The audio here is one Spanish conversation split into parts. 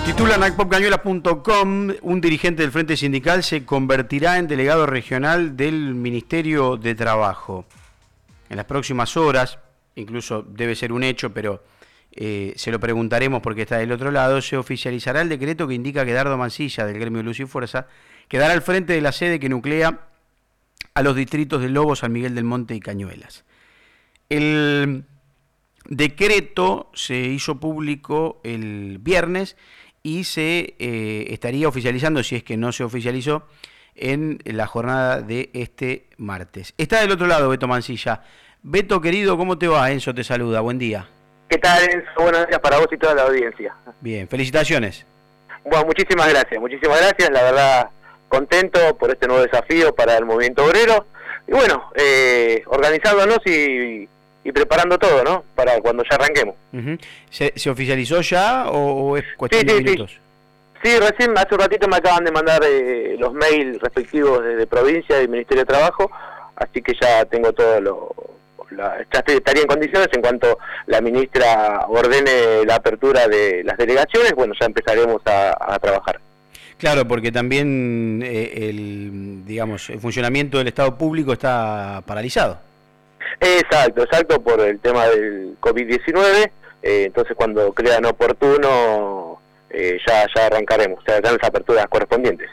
Titula nacpopcañuelas.com, un dirigente del Frente Sindical se convertirá en delegado regional del Ministerio de Trabajo. En las próximas horas, incluso debe ser un hecho, pero se lo preguntaremos porque está del otro lado, se oficializará el decreto que indica que Dardo Mancilla, del gremio Luz y Fuerza, quedará al frente de la sede que nuclea a los distritos de Lobo, San Miguel del Monte y Cañuelas. El decreto se hizo público el viernes y se estaría oficializando, si es que no se oficializó, en la jornada de este martes. Está del otro lado Beto Mancilla. Beto, querido, ¿cómo te va? Enzo te saluda, buen día. ¿Qué tal, Enzo? Buenos días para vos y toda la audiencia. Bien, felicitaciones. Bueno, muchísimas gracias, la verdad contento por este nuevo desafío para el movimiento obrero. Y bueno, organizándonos y preparando todo, ¿no? Para cuando ya arranquemos. ¿Se oficializó ya o es cuestión de minutos? Sí, recién hace un ratito me acaban de mandar los mails respectivos de provincia y Ministerio de Trabajo, así que ya tengo todo ya estaría en condiciones en cuanto la ministra ordene la apertura de las delegaciones, bueno, ya empezaremos a trabajar. Claro, porque también el funcionamiento del Estado público está paralizado. Exacto, por el tema del COVID-19, entonces cuando crean oportuno ya arrancaremos, ya dan las aperturas correspondientes.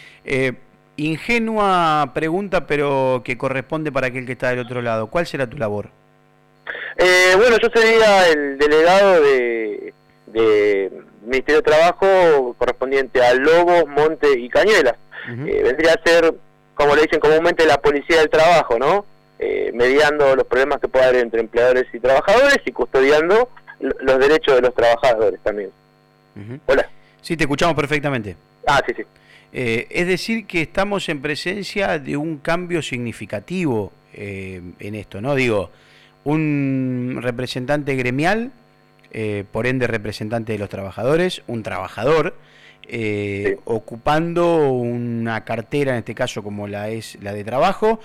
Ingenua pregunta, pero que corresponde para aquel que está del otro lado. ¿Cuál será tu labor? Bueno, yo sería el delegado de Ministerio de Trabajo correspondiente a Lobos, Monte y Cañuelas. Vendría a ser, como le dicen comúnmente, la policía del trabajo, ¿no? Mediando los problemas que pueda haber entre empleadores y trabajadores y custodiando los derechos de los trabajadores también. Hola. Sí, te escuchamos perfectamente. Sí. Es decir, que estamos en presencia de un cambio significativo en esto, ¿no? Digo, un representante gremial, por ende representante de los trabajadores, un trabajador, sí, ocupando una cartera, en este caso como la es la de trabajo,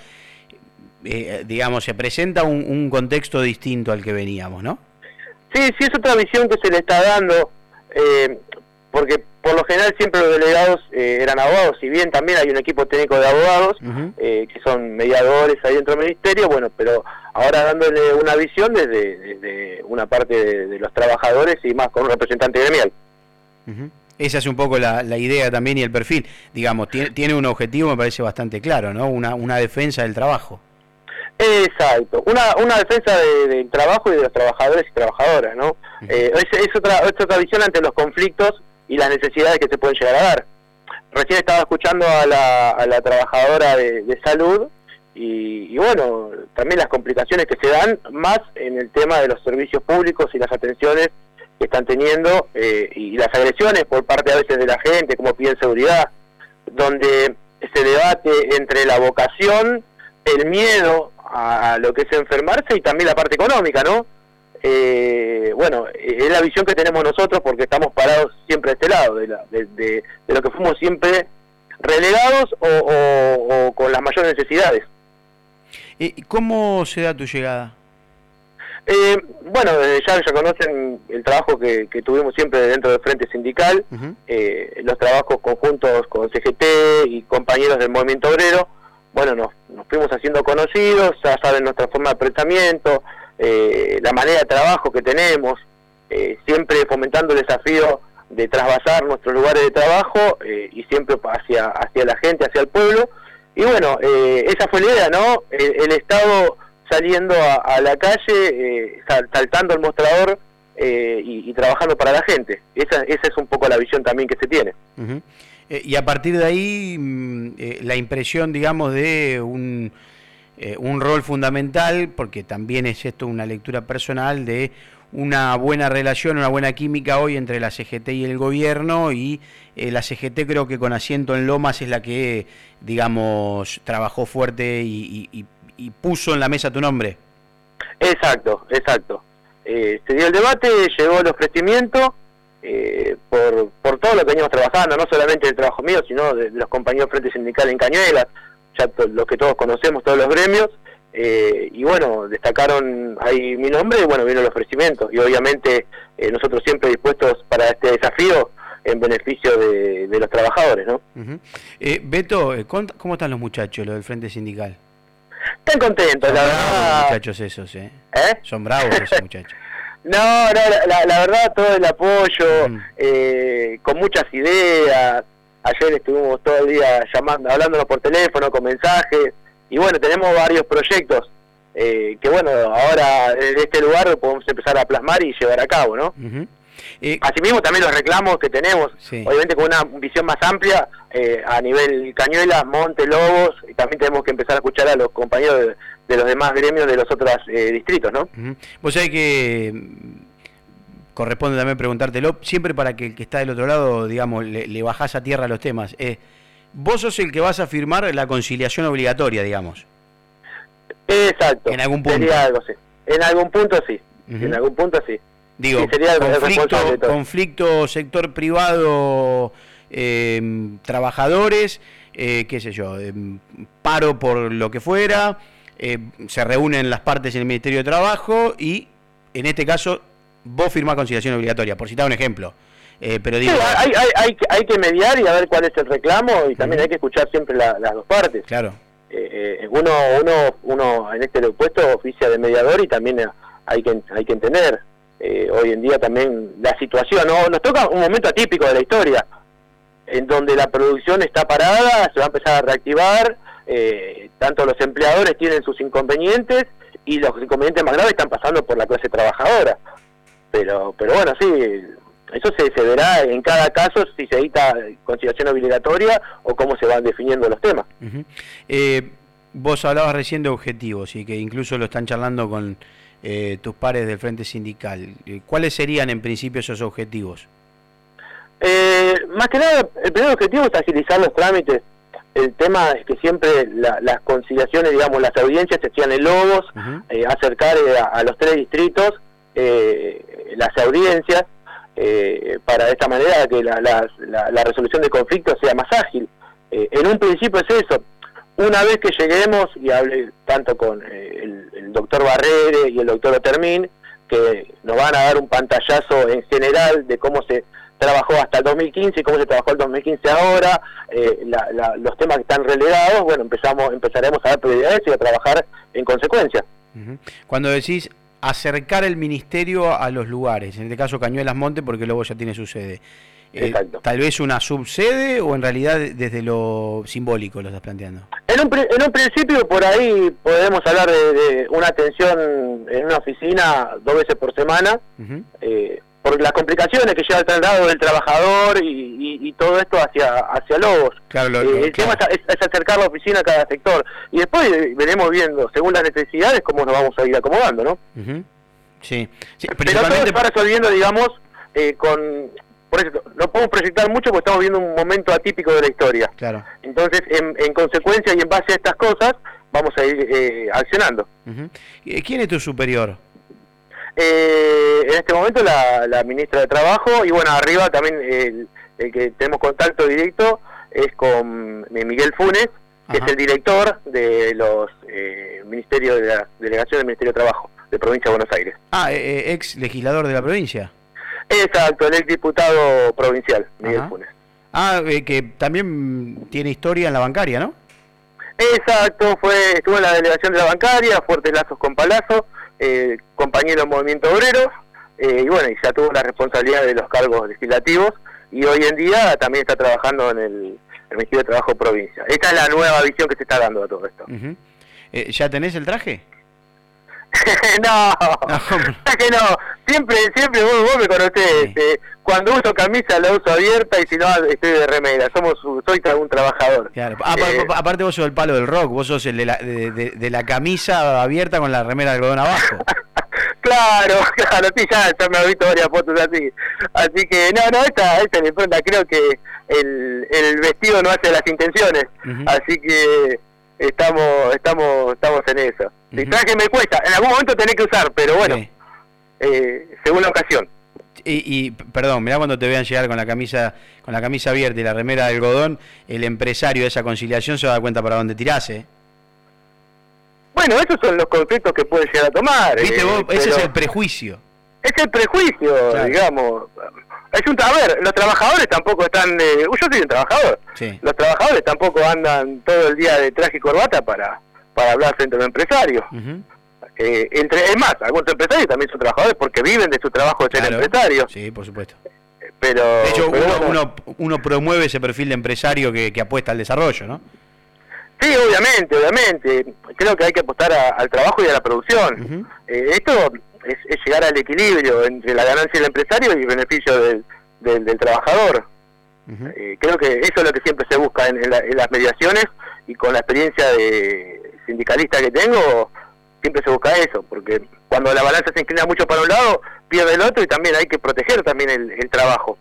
se presenta un contexto distinto al que veníamos, ¿no? Sí, es otra visión que se le está dando, porque por lo general siempre los delegados eran abogados, si bien también hay un equipo técnico de abogados, que son mediadores ahí dentro del ministerio, bueno, pero ahora dándole una visión desde una parte de los trabajadores y más con un representante gremial. Esa es un poco la idea también y el perfil, digamos, tiene un objetivo, me parece bastante claro, ¿no? Una defensa del trabajo. Exacto, una defensa del trabajo y de los trabajadores y trabajadoras, ¿no? Es otra visión ante los conflictos y las necesidades que se pueden llegar a dar. Recién estaba escuchando a la trabajadora de salud y bueno, también las complicaciones que se dan más en el tema de los servicios públicos y las atenciones que están teniendo y las agresiones por parte a veces de la gente, como piden seguridad, donde se debate entre la vocación, el miedo a lo que es enfermarse y también la parte económica, ¿no? Bueno, es la visión que tenemos nosotros porque estamos parados siempre de este lado, de lo que fuimos siempre relegados o con las mayores necesidades. ¿Cómo se da tu llegada? Bueno, ya conocen el trabajo que tuvimos siempre dentro del Frente Sindical, los trabajos conjuntos con CGT y compañeros del movimiento obrero. Bueno, nos fuimos haciendo conocidos, ya saben nuestra forma de pensamiento, la manera de trabajo que tenemos, siempre fomentando el desafío de trasvasar nuestros lugares de trabajo y siempre hacia la gente, hacia el pueblo. Y bueno, esa fue la idea, ¿no? El Estado saliendo a la calle, saltando el mostrador y trabajando para la gente. Esa es un poco la visión también que se tiene. Y a partir de ahí, la impresión, digamos, de un rol fundamental, porque también es esto una lectura personal, de una buena relación, una buena química hoy entre la CGT y el gobierno, y la CGT creo que con asiento en Lomas es la que, digamos, trabajó fuerte y puso en la mesa tu nombre. Exacto. Se dio el debate, llegó el ofrecimiento, por todo lo que venimos trabajando, no solamente el trabajo mío, sino de los compañeros Frente Sindical en Cañuelas, ya los que todos conocemos, todos los gremios, y bueno, destacaron ahí mi nombre y bueno, vino el ofrecimiento, y obviamente nosotros siempre dispuestos para este desafío, en beneficio de los trabajadores, ¿no? Beto, ¿cómo están los muchachos, los del Frente Sindical? Están contentos, la verdad. Los muchachos esos, Son bravos esos muchachos. No, la verdad, todo el apoyo, con muchas ideas. Ayer estuvimos todo el día hablándonos por teléfono, con mensajes, y bueno, tenemos varios proyectos que bueno, ahora en este lugar lo podemos empezar a plasmar y llevar a cabo, ¿no? Asimismo también los reclamos que tenemos, obviamente con una visión más amplia, a nivel Cañuelas, Monte, Lobos, y también tenemos que empezar a escuchar a los compañeros de los demás gremios de los otros distritos, ¿no? Vos sabés que corresponde también preguntártelo, siempre para que el que está del otro lado, digamos, le bajás a tierra los temas. Vos sos el que vas a firmar la conciliación obligatoria, digamos. Exacto. En algún punto. Sería algo, sí. En algún punto sí. En algún punto sí. Digo, sí, sería conflicto sector privado, trabajadores, qué sé yo, paro por lo que fuera, se reúnen las partes en el Ministerio de Trabajo y, en este caso, vos firmás conciliación obligatoria, por citar un ejemplo. Pero digo, sí, hay que mediar y a ver cuál es el reclamo, y también hay que escuchar siempre las dos partes. Claro. Uno en este puesto oficia de mediador, y también hay que entender hoy en día también la situación, ¿no? Nos toca un momento atípico de la historia, en donde la producción está parada, se va a empezar a reactivar, tanto los empleadores tienen sus inconvenientes, y los inconvenientes más graves están pasando por la clase trabajadora. Pero bueno, sí, eso se verá en cada caso, si se dicta conciliación obligatoria o cómo se van definiendo los temas. Vos hablabas recién de objetivos, y que incluso lo están charlando con tus pares del Frente Sindical. ¿Cuáles serían en principio esos objetivos? Más que nada, el primer objetivo es agilizar los trámites. El tema es que siempre las conciliaciones, digamos, las audiencias se hacían en Lobos, acercar a los 3 distritos las audiencias, para de esta manera que la resolución de conflictos sea más ágil. En un principio es eso. Una vez que lleguemos, y hablé tanto con el doctor Barrere y el doctor Otermin, que nos van a dar un pantallazo en general de cómo se trabajó hasta el 2015 y cómo se trabajó el 2015 ahora, los temas que están relegados, bueno, empezaremos a dar prioridades y a trabajar en consecuencia. Cuando decís acercar el ministerio a los lugares, en este caso Cañuelas Monte, porque luego ya tiene su sede, tal vez una subsede, o en realidad desde lo simbólico lo estás planteando. En un principio por ahí podemos hablar de una atención en una oficina 2 veces por semana, por las complicaciones que lleva el traslado del trabajador y todo esto hacia Lobos. Claro, el tema es acercar la oficina a cada sector, y después veremos viendo, según las necesidades, cómo nos vamos a ir acomodando, ¿no? Sí, pero todo se va resolviendo, digamos, por eso no podemos proyectar mucho, porque estamos viendo un momento atípico de la historia. Claro. Entonces, en consecuencia y en base a estas cosas, vamos a ir accionando. ¿Quién es tu superior? En este momento la ministra de Trabajo, y bueno, arriba también el que tenemos contacto directo es con Miguel Funes, que es el director de los ministerios, de la delegación del Ministerio de Trabajo de Provincia de Buenos Aires. Ex legislador de la provincia. Exacto, el ex diputado provincial, Miguel Funes. Que también tiene historia en la bancaria, ¿no? Exacto, estuvo en la delegación de la bancaria, fuertes lazos con Palazzo, compañero en Movimiento Obrero, y bueno, y ya tuvo la responsabilidad de los cargos legislativos, y hoy en día también está trabajando en el Ministerio de Trabajo Provincia. Esta es la nueva visión que se está dando a todo esto. ¿Ya tenés el traje? No, que no, siempre vos me conocés, cuando uso camisa la uso abierta, y si no estoy de remera, soy un trabajador. Claro. Aparte vos sos el palo del rock, vos sos el de la camisa abierta con la remera de algodón abajo. Claro, sí, ya me he visto varias fotos así que esta es la impronta. Creo que el vestido no hace las intenciones, así que estamos en eso. El traje me cuesta, en algún momento tenés que usar, pero bueno, según la ocasión. Y perdón, mirá, cuando te vean llegar con la camisa abierta y la remera de algodón, el empresario de esa conciliación se va a dar cuenta para dónde tirás, Bueno, esos son los conflictos que pueden llegar a tomar. ¿Viste vos? Ese es el prejuicio. Es el prejuicio, claro. Digamos. A ver, los trabajadores tampoco están... yo soy un trabajador. Sí. Los trabajadores tampoco andan todo el día de traje y corbata para hablar frente a un empresario. Es más, algunos empresarios también son trabajadores porque viven de su trabajo de ser empresario. Sí, por supuesto. Pero, de hecho, bueno, uno promueve ese perfil de empresario que apuesta al desarrollo, ¿no? Sí, obviamente. Creo que hay que apostar al trabajo y a la producción. Esto es llegar al equilibrio entre la ganancia del empresario y el beneficio del trabajador. Creo que eso es lo que siempre se busca en las mediaciones, y con la experiencia de sindicalista que tengo, siempre se busca eso, porque cuando la balanza se inclina mucho para un lado, pierde el otro, y también hay que proteger también el trabajo.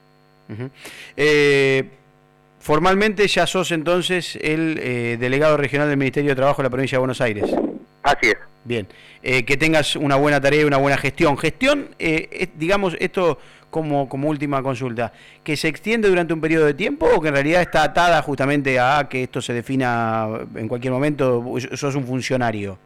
Formalmente ya sos entonces el delegado regional del Ministerio de Trabajo de la Provincia de Buenos Aires. Así es. Bien, que tengas una buena tarea y una buena gestión. Gestión, digamos, esto como última consulta, ¿que se extiende durante un periodo de tiempo o que en realidad está atada justamente a que esto se defina en cualquier momento? ¿Sos un funcionario?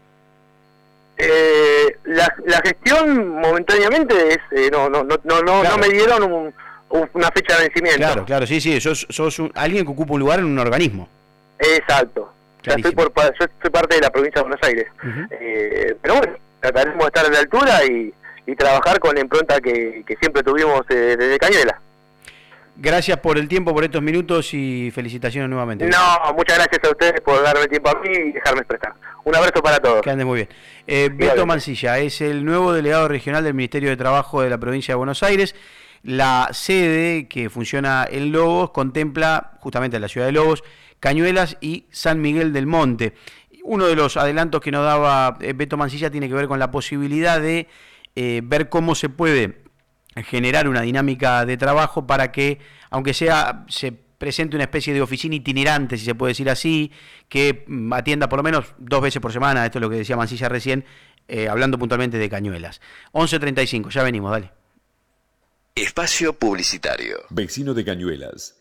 La gestión momentáneamente es no me dieron una fecha de vencimiento. Claro, sí, sos alguien que ocupa un lugar en un organismo. Exacto. Yo soy parte de la provincia de Buenos Aires. Pero bueno, trataremos de estar a la altura y trabajar con la impronta que siempre tuvimos desde Cañuelas. Gracias por el tiempo, por estos minutos, y felicitaciones nuevamente. No, muchas gracias a ustedes por darme tiempo a mí y dejarme expresar. Un abrazo para todos. Que anden muy bien. Beto Mancilla es el nuevo delegado regional del Ministerio de Trabajo de la provincia de Buenos Aires. La sede que funciona en Lobos contempla justamente la ciudad de Lobos, Cañuelas y San Miguel del Monte. Uno de los adelantos que nos daba Beto Mancilla tiene que ver con la posibilidad de ver cómo se puede generar una dinámica de trabajo para que, aunque sea, se presente una especie de oficina itinerante, si se puede decir así, que atienda por lo menos 2 veces por semana. Esto es lo que decía Mancilla recién, hablando puntualmente de Cañuelas. 11:35, ya venimos, dale. Espacio publicitario. Vecino de Cañuelas.